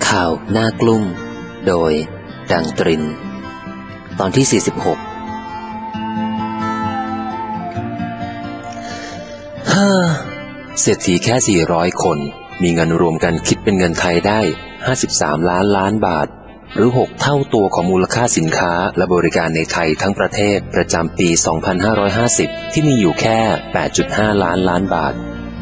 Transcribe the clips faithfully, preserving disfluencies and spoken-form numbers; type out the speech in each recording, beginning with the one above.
ข่าวหน้ากลุ้มโดยดังตรินตอนที่สี่สิบหกฮ่าเศรษฐีแค่สี่ร้อยคนมีเงินรวมกันคิดเป็นเงินไทยได้ห้าสิบสามล้านล้านบาทหรือหกเท่าตัวของมูลค่าสินค้าและบริการในไทยทั้งประเทศประจำปีสองพันห้าร้อยห้าสิบที่มีอยู่แค่ แปดจุดห้าล้านล้านบาท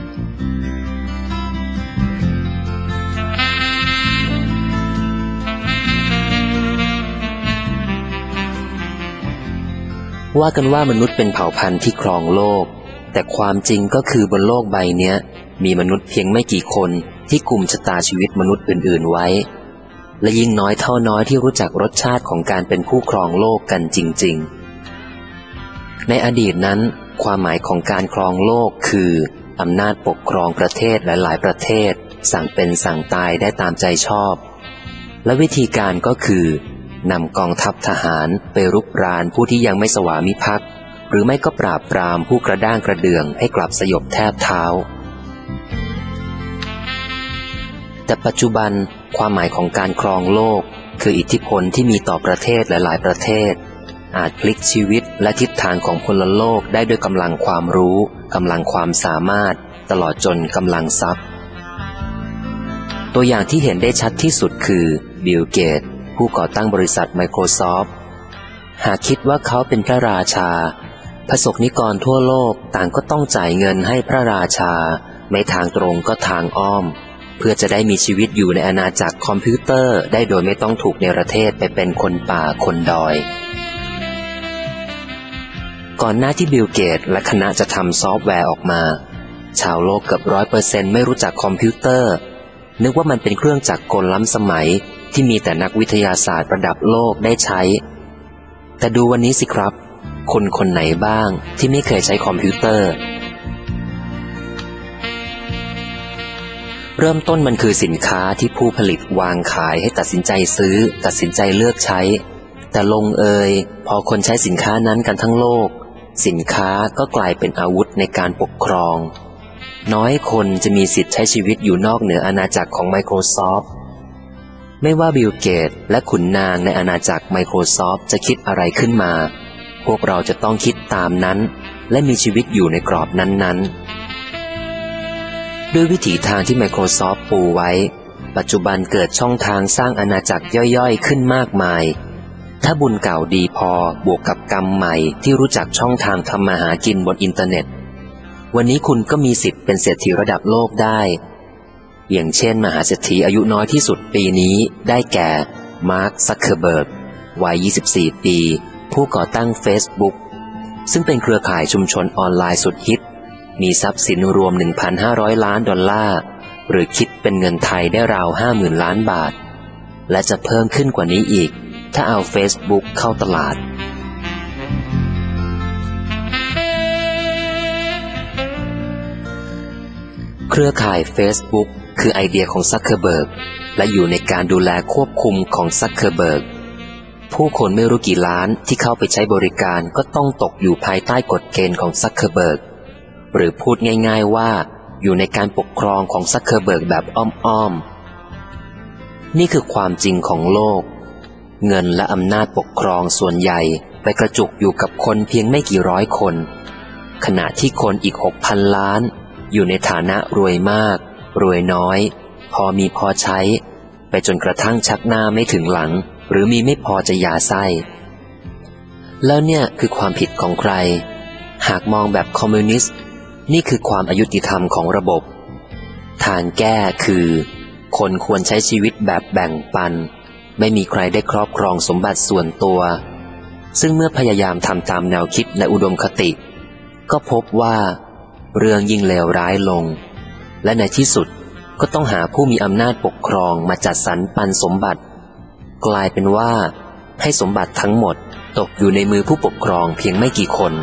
ว่ากันว่ามนุษย์เป็นเผ่าพันธุ์ที่ครองโลกแต่ความจริงก็คือบนโลกใบเนี้ยมีมนุษย์เพียงไม่กี่คนที่กุมชะตาชีวิตมนุษย์อื่นๆไว้และยิ่งน้อยเท่าน้อยที่รู้จักรสชาติของการเป็นผู้ครองโลกกันจริงๆในอดีตนั้นความหมายของการครองโลกคืออำนาจปกครองประเทศหลายๆประเทศสั่งเป็นสั่งตายได้ตามใจชอบและวิธีการก็คือนำกองทัพทหารไปรุกรานผู้ที่ยังไม่สวามิภักดิ์หรือไม่ก็ปราบปรามผู้กระด้างกระเดื่องให้กลับสยบแทบเท้าแต่ปัจจุบันความหมายของการครองโลกคืออิทธิพลที่มีต่อประเทศหลายๆประเทศอาจพลิกชีวิตและทิศทางของพลโลกได้ด้วยกำลังความรู้กำลังความสามารถตลอดจนกำลังทรัพย์ตัวอย่างที่เห็นได้ชัดที่สุดคือบิลเกตส์ผู้ก่อตั้งบริษัท Microsoft หากคิดว่าเขาเป็นพระราชาพระสงฆ์นิกรทั่วโลกต่างก็ต้องจ่ายเงินให้พระราชาไม่ทางตรงก็ทางอ้อมเพื่อจะได้มีชีวิตอยู่ในอาณาจักรคอมพิวเตอร์ได้โดยไม่ต้องถูกเนรเทศไปเป็นคนป่าคนดอยก่อนหน้าที่บิลเกตส์และคณะจะทำซอฟต์แวร์ออกมาชาวโลกเกือบร้อยเปอร์เซ็นต์ไม่รู้จักคอมพิวเตอร์นึกว่ามันเป็นเครื่องจักรกลล้ำสมัยที่มีแต่นักวิทยาศาสตร์ระดับโลกได้ใช้แต่ดูวันนี้สิครับคนคนไหนบ้างที่ไม่เคยใช้คอมพิวเตอร์เริ่มต้นมันคือสินค้าที่ผู้ผลิตวางขายให้ตัดสินใจซื้อตัดสินใจเลือกใช้แต่ลงเอยพอคนใช้สินค้านั้นกันทั้งโลกสินค้าก็กลายเป็นอาวุธในการปกครองน้อยคนจะมีสิทธิ์ใช้ชีวิตอยู่นอกเหนืออาณาจักรของ Microsoft ไม่ว่าบิลเกตส์และขุนนางในอาณาจักร Microsoft จะคิดอะไรขึ้นมาพวกเราจะต้องคิดตามนั้นและมีชีวิตอยู่ในกรอบนั้นๆด้วยวิถีทางที่ Microsoft ปูไว้ปัจจุบันเกิดช่องทางสร้างอาณาจักรย่อยๆขึ้นมากมายถ้าบุญเก่าดีพอบวกกับกรรมใหม่ที่รู้จักช่องทางทำมาหากินบนอินเทอร์เน็ตวันนี้คุณก็มีสิทธิ์เป็นเศรษฐีระดับโลกได้อย่างเช่นมหาเศรษฐีอายุน้อยที่สุดปีนี้ได้แก่มาร์ค ซักเคอร์เบิร์กวัยยี่สิบสี่ปีผู้ก่อตั้ง Facebook ซึ่งเป็นเครือข่ายชุมชนออนไลน์สุดฮิตมีทรัพย์สินรวม หนึ่งพันห้าร้อย ล้านดอลลาร์หรือคิดเป็นเงินไทยได้ราว ห้าหมื่น ล้านบาทและจะเพิ่มขึ้นกว่านี้อีกถ้าเอา Facebook เข้าตลาดเครือข่าย Facebook คือไอเดียของซักเคอร์เบิร์กและอยู่ในการดูแลควบคุมของซักเคอร์เบิร์กผู้คนไม่รู้กี่ล้านที่เข้าไปใช้บริการก็ต้องตกอยู่ภายใต้กฎเกณฑ์ของซักเคอร์เบิร์กหรือพูดง่ายๆว่าอยู่ในการปกครองของซักเคอร์เบิร์กแบบอ้อมๆนี่คือความจริงของโลกเงินและอำนาจปกครองส่วนใหญ่ไปกระจุกอยู่กับคนเพียงไม่กี่ร้อยคนขณะที่คนอีก หกพัน ล้านอยู่ในฐานะรวยมากรวยน้อยพอมีพอใช้ไปจนกระทั่งชักหน้าไม่ถึงหลังหรือมีไม่พอจะยาไส้แล้วเนี่ยคือความผิดของใครหากมองแบบคอมมิวนิสต์นี่คือความอายุติธรรมของระบบทางแก้คือคนควรใช้ชีวิตแบบแบ่งปันไม่มีใครได้ครอบครองสมบัติส่วนตัวซึ่งเมื่อพยายามทำตามแนวคิดและอุดมคติก็พบว่าเรื่องยิ่งเลวร้ายลงและในที่สุดก็ต้องหาผู้มีอำนาจปกครองมาจัดสรรปันสมบัติกลายเป็นว่าให้สมบัติทั้งหมดตกอยู่ในมือผู้ปกครองเพียงไม่กี่คน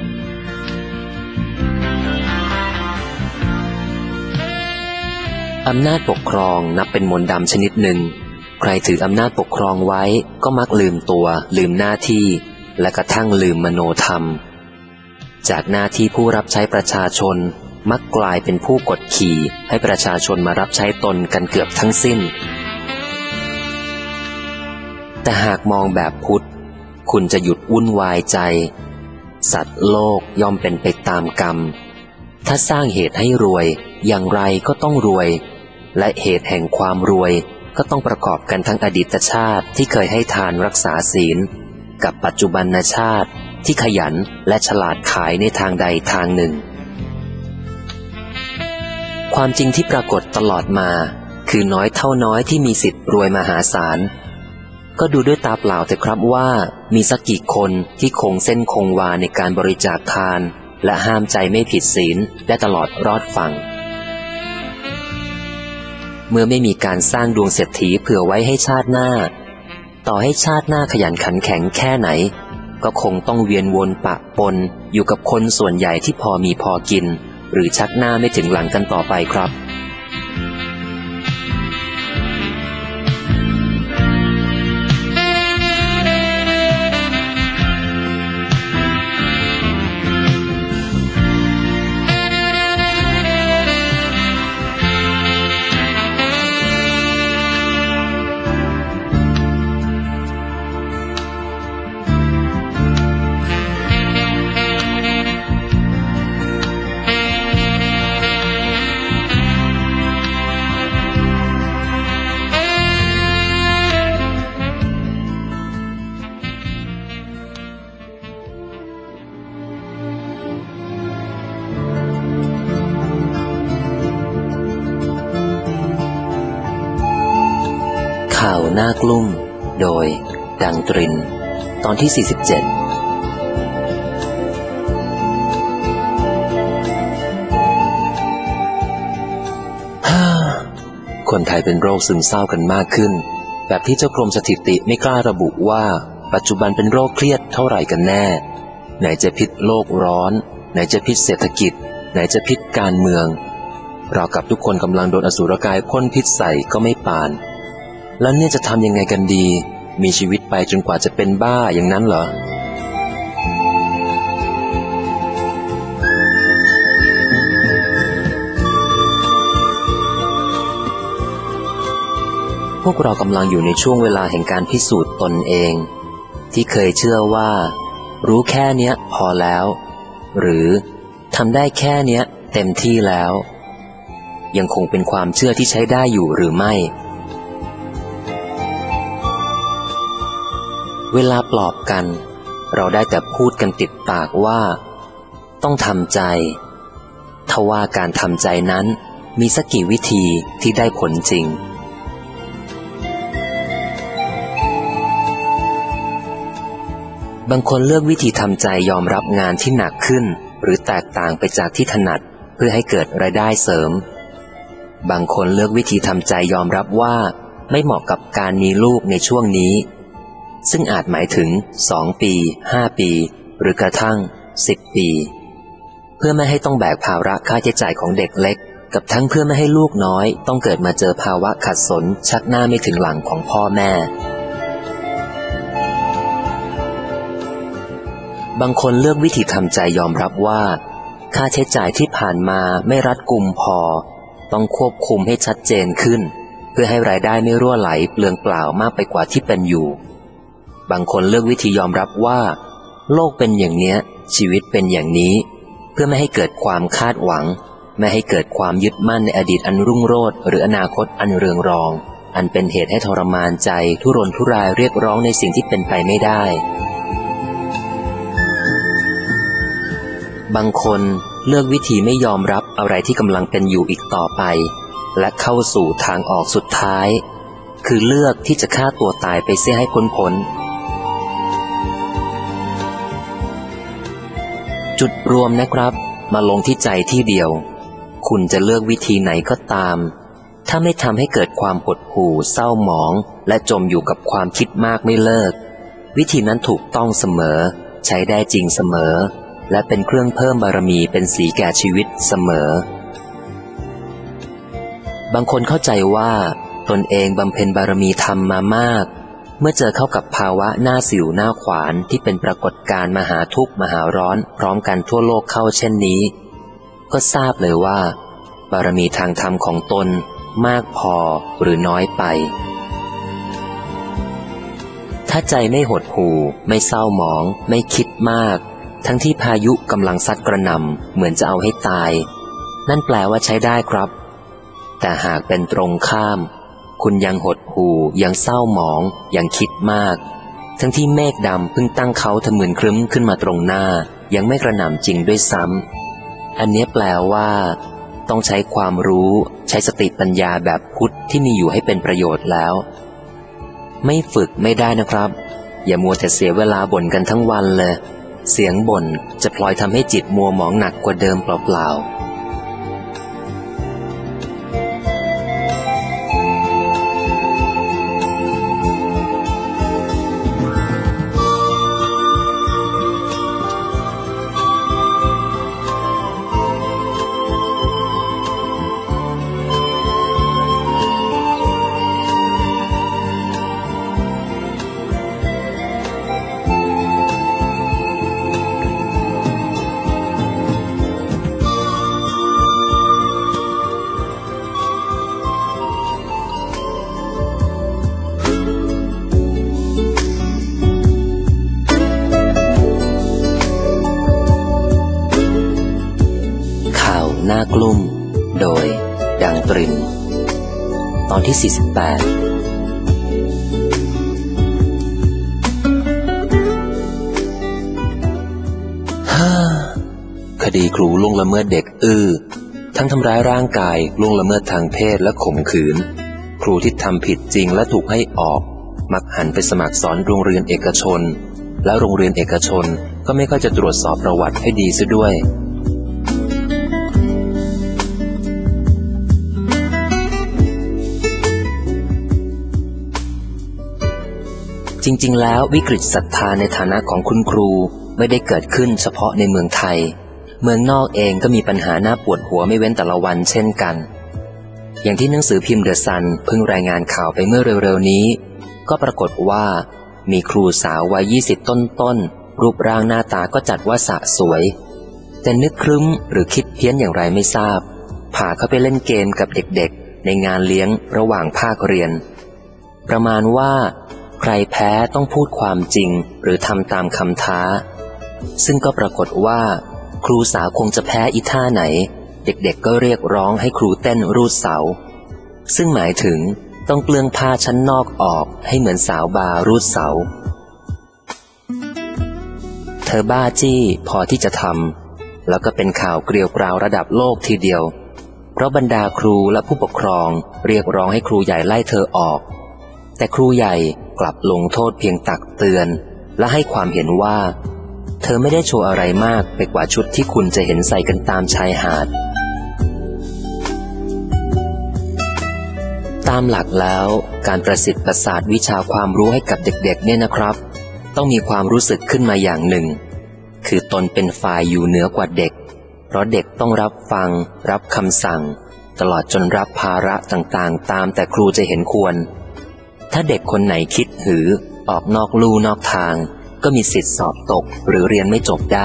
อำนาจปกครองนับเป็นมนต์ดำชนิดหนึ่งใครถืออำนาจปกครองไว้ก็มักลืมตัวลืมหน้าที่และกระทั่งลืมมโนธรรมจากหน้าที่ผู้รับใช้ประชาชนมักกลายเป็นผู้กดขี่ให้ประชาชนมารับใช้ตนกันเกือบทั้งสิ้นแต่หากมองแบบพุทธคุณจะหยุดวุ่นวายใจสัตว์โลกย่อมเป็นไปตามกรรมถ้าสร้างเหตุให้รวยอย่างไรก็ต้องรวยและเหตุแห่งความรวยก็ต้องประกอบกันทั้งอดีตชาติที่เคยให้ทานรักษาศีลกับปัจจุบันชาติที่ขยันและฉลาดขายในทางใดทางหนึ่งความจริงที่ปรากฏตลอดมาคือน้อยเท่าน้อยที่มีสิทธิ์รวยมหาศาลก็ดูด้วยตาเปล่าแต่ครับว่ามีสักกี่คนที่คงเส้นคงวาในการบริจาคทานและห้ามใจไม่ผิดศีลได้ตลอดรอดฝั่งเมื่อไม่มีการสร้างดวงเศรษฐีเผื่อไว้ให้ชาติหน้าต่อให้ชาติหน้าขยันขันแข็งแค่ไหนก็คงต้องเวียนวนปะปนอยู่กับคนส่วนใหญ่ที่พอมีพอกินหรือชักหน้าไม่ถึงหลังกันต่อไปครับข่าวหน้ากลุ่มโดยดังตรินตอนที่สี่สิบเจ็ดคนไทยเป็นโรคซึมเศร้ากันมากขึ้นแบบที่เจ้ากรมสถิติไม่กล้าระบุว่าปัจจุบันเป็นโรคเครียดเท่าไหร่กันแน่ไหนจะพิษโลกร้อนไหนจะพิษเศรษฐกิจไหนจะพิษการเมืองเรากับทุกคนกำลังโดนอสุรกายพ่นพิษใส่ก็ไม่ปานแล้วเนี่ยจะทำยังไงกันดีมีชีวิตไปจนกว่าจะเป็นบ้าอย่างนั้นเหรอพวกเรากำลังอยู่ในช่วงเวลาแห่งการพิสูจน์ตนเองที่เคยเชื่อว่ารู้แค่เนี้ยพอแล้วหรือทำได้แค่เนี้ยเต็มที่แล้วยังคงเป็นความเชื่อที่ใช้ได้อยู่หรือไม่เวลาปลอบกันเราได้แต่พูดกันติดปากว่าต้องทำใจทว่าการทำใจนั้นมีสักกี่วิธีที่ได้ผลจริงบางคนเลือกวิธีทำใจยอมรับงานที่หนักขึ้นหรือแตกต่างไปจากที่ถนัดเพื่อให้เกิดรายได้เสริมบางคนเลือกวิธีทำใจยอมรับว่าไม่เหมาะกับการมีลูกในช่วงนี้ซึ่งอาจหมายถึงสองปีห้าปีหรือกระทั่งสิบปีเพื่อไม่ให้ต้องแบกภาระค่าใช้จ่ายของเด็กเล็กกับทั้งเพื่อไม่ให้ลูกน้อยต้องเกิดมาเจอภาวะขัดสนชักหน้าไม่ถึงหลังของพ่อแม่บางคนเลือกวิธีทำใจยอมรับว่าค่าใช้จ่ายที่ผ่านมาไม่รัดกุมพอต้องควบคุมให้ชัดเจนขึ้นเพื่อให้รายได้ไม่รั่วไหลเปลืองเปล่ามากไปกว่าที่เป็นอยู่บางคนเลือกวิธียอมรับว่าโลกเป็นอย่างเนี้ยชีวิตเป็นอย่างนี้เพื่อไม่ให้เกิดความคาดหวังไม่ให้เกิดความยึดมั่นในอดีตอันรุ่งโรจน์หรืออนาคตอันเรืองรองอันเป็นเหตุให้ทรมานใจทุรนทุรายเรียกร้องในสิ่งที่เป็นไปไม่ได้บางคนเลือกวิธีไม่ยอมรับอะไรที่กำลังเป็นอยู่อีกต่อไปและเข้าสู่ทางออกสุดท้ายคือเลือกที่จะฆ่าตัวตายไปเสียให้พ้นพ้นจุดรวมนะครับมาลงที่ใจที่เดียวคุณจะเลือกวิธีไหนก็ตามถ้าไม่ทำให้เกิดความหดหู่เศร้าหมองและจมอยู่กับความคิดมากไม่เลิกวิธีนั้นถูกต้องเสมอใช้ได้จริงเสมอและเป็นเครื่องเพิ่มบารมีเป็นสีแก่ชีวิตเสมอบางคนเข้าใจว่าตนเองบำเพ็ญบารมีธรรมมามากเมื่อเจอเข้ากับภาวะหน้าสิวหน้าขวานที่เป็นปรากฏการณ์มหาทุกข์มหาร้อนพร้อมกันทั่วโลกเข้าเช่นนี้ก็ทราบเลยว่าบารมีทางธรรมของตนมากพอหรือน้อยไปถ้าใจไม่หดหู่ไม่เศร้าหมองไม่คิดมากทั้งที่พายุกำลังซัดกระหน่ำเหมือนจะเอาให้ตายนั่นแปลว่าใช้ได้ครับแต่หากเป็นตรงข้ามคุณยังหดหู่ยังเศร้าหมองยังคิดมากทั้งที่เมฆดำเพิ่งตั้งเขาทะมึนครึ้มขึ้นมาตรงหน้ายังไม่กระหน่ำจริงด้วยซ้ำอันนี้แปลว่าต้องใช้ความรู้ใช้สติปัญญาแบบพุทธที่มีอยู่ให้เป็นประโยชน์แล้วไม่ฝึกไม่ได้นะครับอย่ามัวแต่เสียเวลาบ่นกันทั้งวันเลยเสียงบ่นจะพลอยทำให้จิตมัวหมองหนักกว่าเดิมเปล่าๆหน้ากลุ่มโดยดังตรินตอนที่สี่สิบแปดฮ่าคดีครูล่วงละเมิดเด็กอื้อทั้งทำร้ายร่างกายล่วงละเมิดทางเพศและข่มขืนครูที่ทำผิดจริงและถูกให้ออกมักหันไปสมัครสอนโรงเรียนเอกชนและโรงเรียนเอกชนก็ไม่ค่อยจะตรวจสอบประวัติให้ดีซะด้วยจริงๆแล้ววิกฤตศรัทธาในฐานะของคุณครูไม่ได้เกิดขึ้นเฉพาะในเมืองไทยเมืองนอกเองก็มีปัญหาหน้าปวดหัวไม่เว้นแต่ละวันเช่นกันอย่างที่หนังสือพิมพ์เดอะซันเพิ่งรายงานข่าวไปเมื่อเร็วๆนี้ก็ปรากฏว่ามีครูสาววัยยี่สิบต้นๆรูปร่างหน้าตาก็จัดว่าสะสวยแต่นึกครึ้มหรือคิดเพี้ยนอย่างไรไม่ทราบพาเขาไปเล่นเกมกับเด็กๆในงานเลี้ยงระหว่างภาคเรียนประมาณว่าใครแพ้ต้องพูดความจริงหรือทำตามคำท้าซึ่งก็ปรากฏว่าครูสาวคงจะแพ้อีท่าไหนเด็กๆก็เรียกร้องให้ครูเต้นรูดเสาซึ่งหมายถึงต้องเปลื้องผ้าชั้นนอกออกให้เหมือนสาวบาร์รูดเสาเธอบ้าจี้พอที่จะทำแล้วก็เป็นข่าวเกลียวกราวระดับโลกทีเดียวเพราะบรรดาครูและผู้ปกครองเรียกร้องให้ครูใหญ่ไล่เธอออกแต่ครูใหญ่กลับลงโทษเพียงตักเตือนและให้ความเห็นว่าเธอไม่ได้โชว์อะไรมากไปกว่าชุดที่คุณจะเห็นใส่กันตามชายหาดตามหลักแล้วการประสิทธิ์ประสาทวิชาความรู้ให้กับเด็กๆเนี่ยนะครับต้องมีความรู้สึกขึ้นมาอย่างหนึ่งคือตนเป็นฝ่ายอยู่เหนือกว่าเด็กเพราะเด็กต้องรับฟังรับคำสั่งตลอดจนรับภาระต่างๆตามแต่ครูจะเห็นควรถ้าเด็กคนไหนคิดหือออกนอกลู่นอกทางก็มีสิทธิสอบตกหรือเรียนไม่จบได้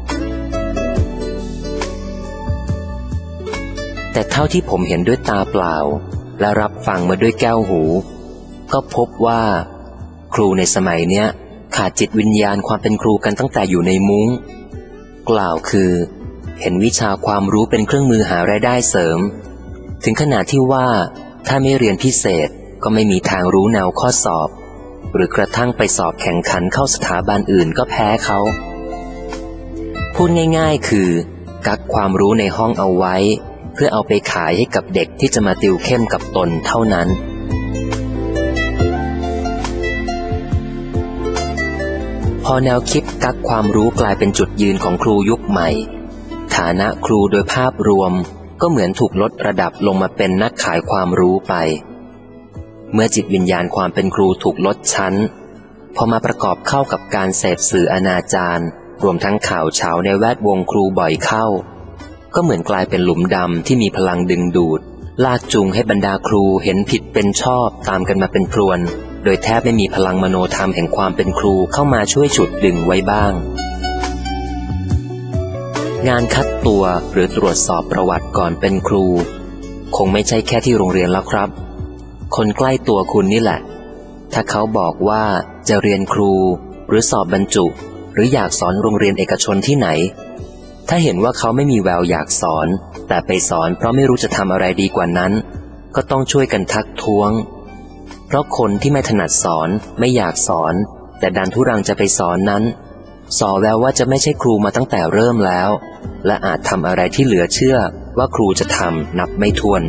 แต่เท่าที่ผมเห็นด้วยตาเปล่าและรับฟังมาด้วยแก้วหูก็พบว่าครูในสมัยเนี้ยขาดจิตวิญญาณความเป็นครูกันตั้งแต่อยู่ในมุ้งกล่าวคือเห็นวิชาความรู้เป็นเครื่องมือหารายได้เสริมถึงขนาดที่ว่าถ้าไม่เรียนพิเศษก็ไม่มีทางรู้แนวข้อสอบหรือกระทั่งไปสอบแข่งขันเข้าสถาบันอื่นก็แพ้เขาพูดง่ายๆคือกักความรู้ในห้องเอาไว้เพื่อเอาไปขายให้กับเด็กที่จะมาติวเข้มกับตนเท่านั้นพอแนวคิดกักความรู้กลายเป็นจุดยืนของครูยุคใหม่ฐานะครูโดยภาพรวมก็เหมือนถูกลดระดับลงมาเป็นนักขายความรู้ไปเมื่อจิตวิญญาณความเป็นครูถูกลดชั้นพอมาประกอบเข้ากับการเสพสื่ออนาจารรวมทั้งข่าวเช้าในแวดวงครูบ่อยเข้าก็เหมือนกลายเป็นหลุมดำที่มีพลังดึงดูดลากจูงให้บรรดาครูเห็นผิดเป็นชอบตามกันมาเป็นพรวนโดยแทบไม่มีพลังมโนธรรมแห่งความเป็นครูเข้ามาช่วยฉุดดึงไว้บ้างงานคัดตัวหรือตรวจสอบประวัติก่อนเป็นครูคงไม่ใช่แค่ที่โรงเรียนแล้วครับคนใกล้ตัวคุณนี่แหละถ้าเขาบอกว่าจะเรียนครูหรือสอบบรรจุหรืออยากสอนโรงเรียนเอกชนที่ไหนถ้าเห็นว่าเขาไม่มีแววอยากสอนแต่ไปสอนเพราะไม่รู้จะทำอะไรดีกว่านั้นก็ต้องช่วยกันทักท้วงเพราะคนที่ไม่ถนัดสอนไม่อยากสอนแต่ดันทุรังจะไปสอนนั้นสอแววว่าจะไม่ใช่ครูมาตั้งแต่เริ่มแล้วและอาจทำอะไรที่เหลือเชื่อว่าครูจะทำนับไม่ถ้วน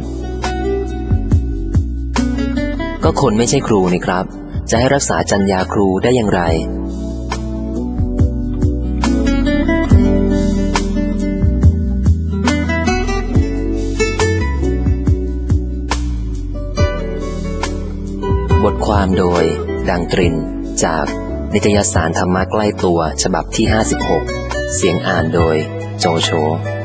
ก็คนไม่ใช่ครูนี่ครับจะให้รักษาจรรยาครูได้อย่างไรบทความโดยดังตรินจากนิตยสารธรรมะใกล้ตัวฉบับที่ห้าสิบหกเสียงอ่านโดยโจโฉ